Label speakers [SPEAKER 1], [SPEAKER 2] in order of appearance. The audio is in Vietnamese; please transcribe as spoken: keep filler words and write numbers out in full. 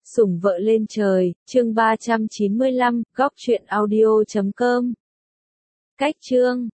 [SPEAKER 1] Sủng vợ lên trời, chương ba trăm chín mươi lăm, góc truyện audio chấm com. Cách chương